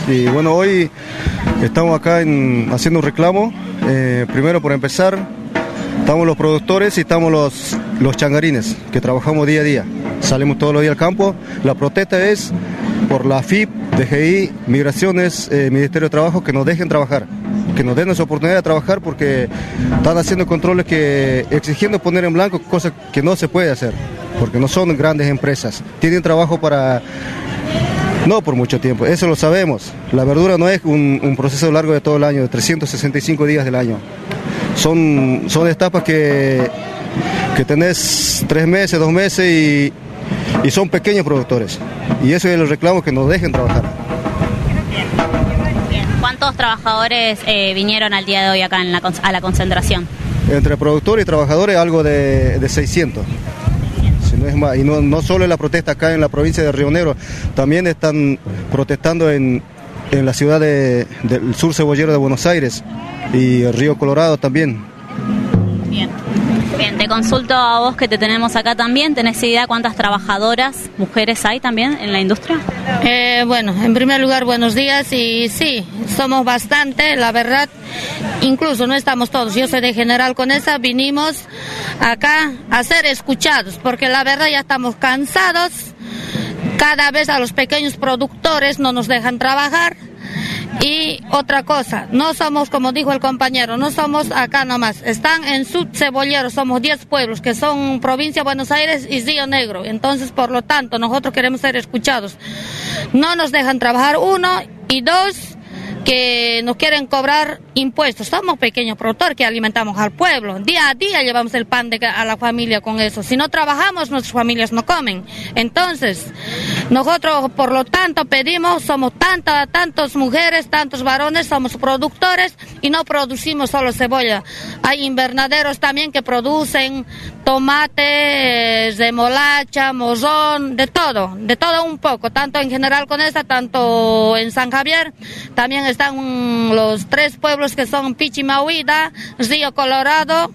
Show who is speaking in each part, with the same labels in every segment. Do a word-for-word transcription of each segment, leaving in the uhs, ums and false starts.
Speaker 1: Y bueno, hoy estamos acá en, haciendo un reclamo. Eh, primero, por empezar, estamos los productores y estamos los, los changarines, que trabajamos día a día. Salimos todos los días al campo. La protesta es por la F I P, D G I, Migraciones, eh, Ministerio de Trabajo, que nos dejen trabajar, que nos den esa oportunidad de trabajar, porque están haciendo controles que exigiendo poner en blanco cosas que no se puede hacer, porque no son grandes empresas. Tienen trabajo para... no por mucho tiempo, eso lo sabemos. La verdura no es un, un proceso largo de todo el año, de trescientos sesenta y cinco días del año. Son, son etapas que, que tenés tres meses, dos meses y, y son pequeños productores. Y eso es el reclamo, que nos dejen trabajar.
Speaker 2: ¿Cuántos trabajadores eh, vinieron al día de hoy acá en la, a la concentración?
Speaker 1: Entre productores y trabajadores algo de, de seiscientos. Si no es más. Y no, no solo en la protesta acá en la provincia de Río Negro, también están protestando en, en la ciudad de, del sur cebollero de Buenos Aires y el Río Colorado también.
Speaker 2: Bien. Bien, te consulto a vos, que te tenemos acá también. ¿Tenés idea cuántas trabajadoras, mujeres hay también en la industria?
Speaker 3: Eh, bueno, en primer lugar, buenos días. Y sí, somos bastante, la verdad. Incluso no estamos todos, yo soy de General Conesa, vinimos acá a ser escuchados, porque la verdad ya estamos cansados. Cada vez a los pequeños productores no nos dejan trabajar. Y otra cosa, no somos, como dijo el compañero, no somos acá nomás, están en Sud Cebollero, somos diez pueblos que son provincia de Buenos Aires y Río Negro. Entonces, por lo tanto, nosotros queremos ser escuchados. No nos dejan trabajar, uno, y dos, que nos quieren cobrar impuestos. Somos pequeños productores que alimentamos al pueblo. Día a día llevamos el pan de, a la familia con eso. Si no trabajamos, nuestras familias no comen. Entonces, nosotros, por lo tanto, pedimos, somos tantas, tantas mujeres, tantos varones, somos productores y no producimos solo cebolla. Hay invernaderos también que producen tomate, remolacha, morrón, de todo, de todo un poco, tanto en General Conesa, tanto en San Javier. También están los tres pueblos que son Pichimahuida, Río Colorado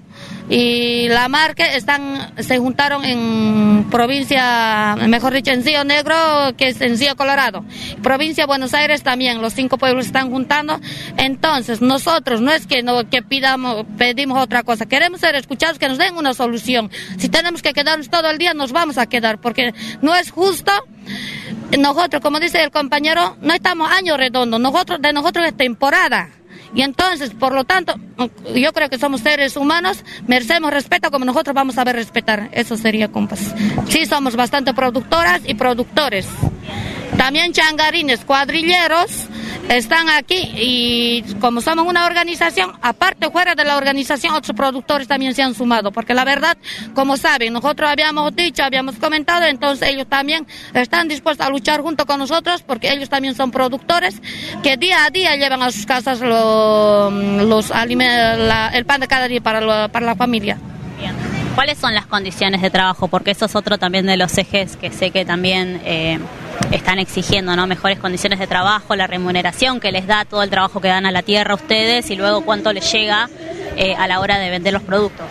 Speaker 3: y La Marque, están, se juntaron en provincia, mejor dicho, en Río Negro, que es en Río Colorado. Provincia de Buenos Aires también, los cinco pueblos están juntando. Entonces, nosotros no es que, no, que pidamos, pedimos otra cosa, queremos ser escuchados, que nos den una solución. Si tenemos que quedarnos todo el día, nos vamos a quedar, porque no es justo. Nosotros, como dice el compañero, no estamos año redondo, nosotros, de nosotros es temporada. Y entonces, por lo tanto, yo creo que somos seres humanos, merecemos respeto como nosotros vamos a ver respetar. Eso sería, compas. Sí, somos bastante productoras y productores. También changarines, cuadrilleros, están aquí y como somos una organización, aparte fuera de la organización, otros productores también se han sumado, porque la verdad, como saben, nosotros habíamos dicho, habíamos comentado, entonces ellos también están dispuestos a luchar junto con nosotros, porque ellos también son productores que día a día llevan a sus casas lo, los la, el pan de cada día para, lo, para la familia.
Speaker 2: Bien. ¿Cuáles son las condiciones de trabajo? Porque eso es otro también de los ejes que sé que también eh, están exigiendo, ¿no? Mejores condiciones de trabajo, la remuneración que les da todo el trabajo que dan a la tierra a ustedes y luego cuánto les llega eh, a la hora de vender los productos.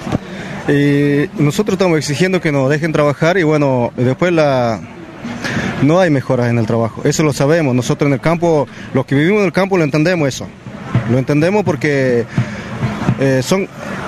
Speaker 1: Eh, nosotros estamos exigiendo que nos dejen trabajar y bueno, después la... no hay mejoras en el trabajo, eso lo sabemos. Nosotros en el campo, los que vivimos en el campo lo entendemos eso. Lo entendemos porque eh, son...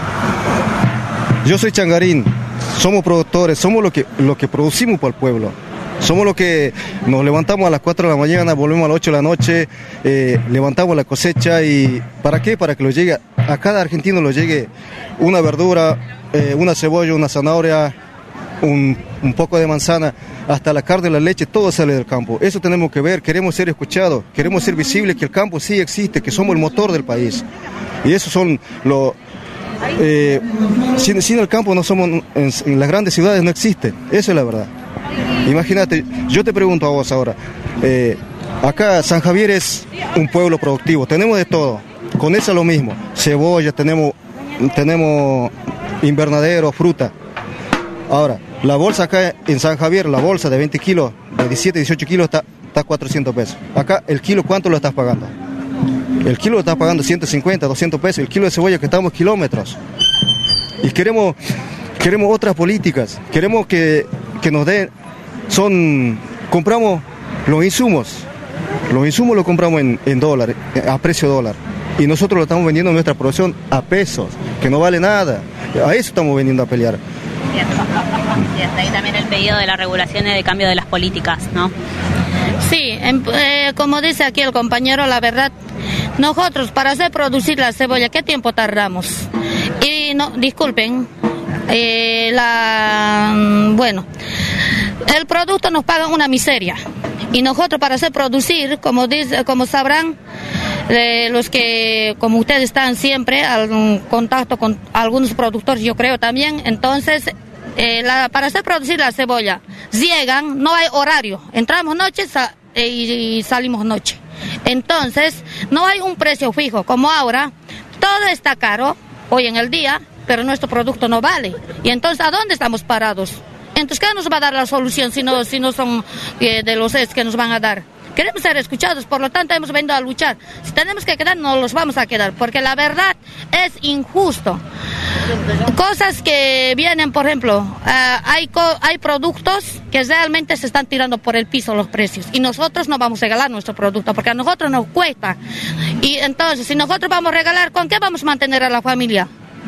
Speaker 1: Yo soy changarín, somos productores, somos lo que, lo que producimos para el pueblo. Somos los que nos levantamos a las cuatro de la mañana, volvemos a las ocho de la noche, eh, levantamos la cosecha y ¿para qué? Para que lo llegue, a cada argentino lo llegue una verdura, eh, una cebolla, una zanahoria, un, un poco de manzana, hasta la carne, la leche, todo sale del campo. Eso tenemos que ver, queremos ser escuchados, queremos ser visibles, que el campo sí existe, que somos el motor del país. Y esos son los... Eh, sin, sin el campo no somos, en, en las grandes ciudades no existe, eso es la verdad. Imagínate, yo te pregunto a vos ahora, eh, acá San Javier es un pueblo productivo, tenemos de todo, con eso lo mismo, cebolla, tenemos, tenemos invernadero, fruta. Ahora, la bolsa acá en San Javier, la bolsa de veinte kilos, de diecisiete, dieciocho kilos está, está a cuatrocientos pesos. Acá el kilo, ¿cuánto lo estás pagando? El kilo lo estás pagando ciento cincuenta, doscientos pesos, el kilo de cebolla que estamos kilómetros. Y queremos, queremos otras políticas, queremos que, que nos den, son, compramos los insumos, Los insumos los compramos en, en dólar, a precio dólar. Y nosotros lo estamos vendiendo en nuestra producción a pesos, que no vale nada. A eso estamos veniendo a pelear.
Speaker 2: Bien. Y hasta ahí también el pedido de la regulación y de cambio de las políticas, ¿no?
Speaker 3: Sí, eh, como dice aquí el compañero, la verdad, nosotros para hacer producir la cebolla, ¿qué tiempo tardamos? Y no, disculpen, eh, la, bueno, el producto nos paga una miseria. Y nosotros para hacer producir, como, dice, como sabrán, eh, los que, como ustedes están siempre en contacto con algunos productores, yo creo también, entonces, eh, la, para hacer producir la cebolla, llegan, no hay horario, entramos noche sa eh, y, y salimos noche. Entonces, no hay un precio fijo, como ahora, todo está caro hoy en el día, pero nuestro producto no vale. Y entonces, ¿a dónde estamos parados? Entonces, ¿qué nos va a dar la solución si no, si no son eh, de los es que nos van a dar? Queremos ser escuchados, por lo tanto hemos venido a luchar. Si tenemos que quedar, no los vamos a quedar, porque la verdad es injusto. Cosas que vienen, por ejemplo, uh, hay, co hay productos que realmente se están tirando por el piso los precios, y nosotros no vamos a regalar nuestro producto, porque a nosotros nos cuesta. Y entonces, si nosotros vamos a regalar, ¿con qué vamos a mantener a la familia?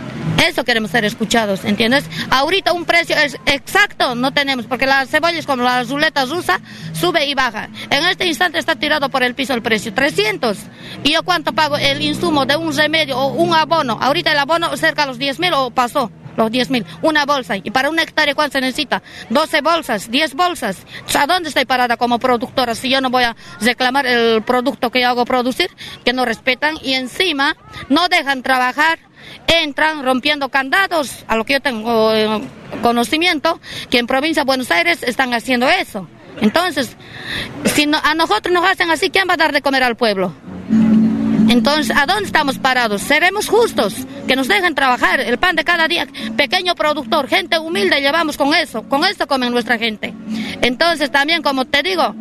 Speaker 3: Eso queremos ser escuchados, ¿entiendes? Ahorita un precio es exacto no tenemos, porque la cebolla es como la ruleta rusa, sube y baja. En este instante está tirado por el piso el precio, trescientos. ¿Y yo cuánto pago el insumo de un remedio o un abono? Ahorita el abono cerca de los diez mil o pasó los diez mil, una bolsa. Y para una hectárea, ¿cuánto se necesita? doce bolsas, diez bolsas. ¿A dónde estoy parada como productora si yo no voy a reclamar el producto que yo hago producir? Que no respetan y encima no dejan trabajar. Entran rompiendo candados, a lo que yo tengo eh, conocimiento, que en provincia de Buenos Aires están haciendo eso. Entonces, si no, a nosotros nos hacen así, ¿quién va a dar de comer al pueblo? Entonces, ¿a dónde estamos parados? Seremos justos, que nos dejen trabajar, el pan de cada día, pequeño productor, gente humilde llevamos con eso, con eso comen nuestra gente. Entonces, también, como te digo,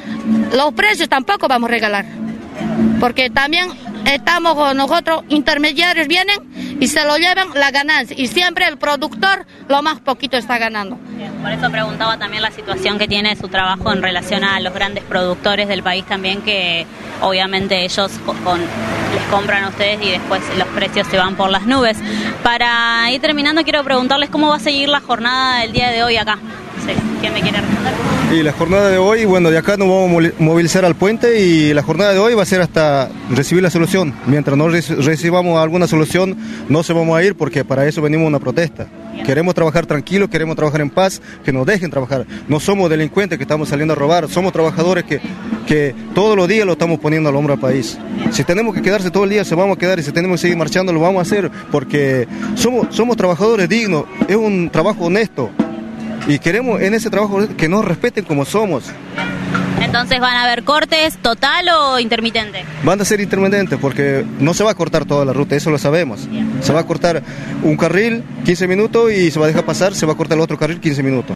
Speaker 3: los precios tampoco vamos a regalar, porque también estamos nosotros, intermediarios vienen y se lo llevan la ganancia, y siempre el productor lo más poquito está ganando.
Speaker 2: Bien, por eso preguntaba también la situación que tiene su trabajo en relación a los grandes productores del país también, que obviamente ellos con, les compran a ustedes y después los precios se van por las nubes. Para ir terminando, quiero preguntarles cómo va a seguir la jornada del día de hoy acá. Sí, ¿quién me quiere responder?
Speaker 1: Y la jornada de hoy, bueno, de acá nos vamos a movilizar al puente, y la jornada de hoy va a ser hasta recibir la solución. Mientras no recibamos alguna solución, no se vamos a ir, porque para eso venimos a una protesta. Queremos trabajar tranquilos, queremos trabajar en paz, que nos dejen trabajar. No somos delincuentes que estamos saliendo a robar, somos trabajadores que, que todos los días lo estamos poniendo al hombro al país. Si tenemos que quedarse todo el día, se vamos a quedar, y si tenemos que seguir marchando, lo vamos a hacer, porque somos, somos trabajadores dignos, es un trabajo honesto. Y queremos en ese trabajo que nos respeten como somos.
Speaker 2: Entonces, ¿van a haber cortes total o intermitente?
Speaker 1: Van a ser intermitentes, porque no se va a cortar toda la ruta, eso lo sabemos. Bien. Se va a cortar un carril quince minutos y se va a dejar pasar, se va a cortar el otro carril quince minutos.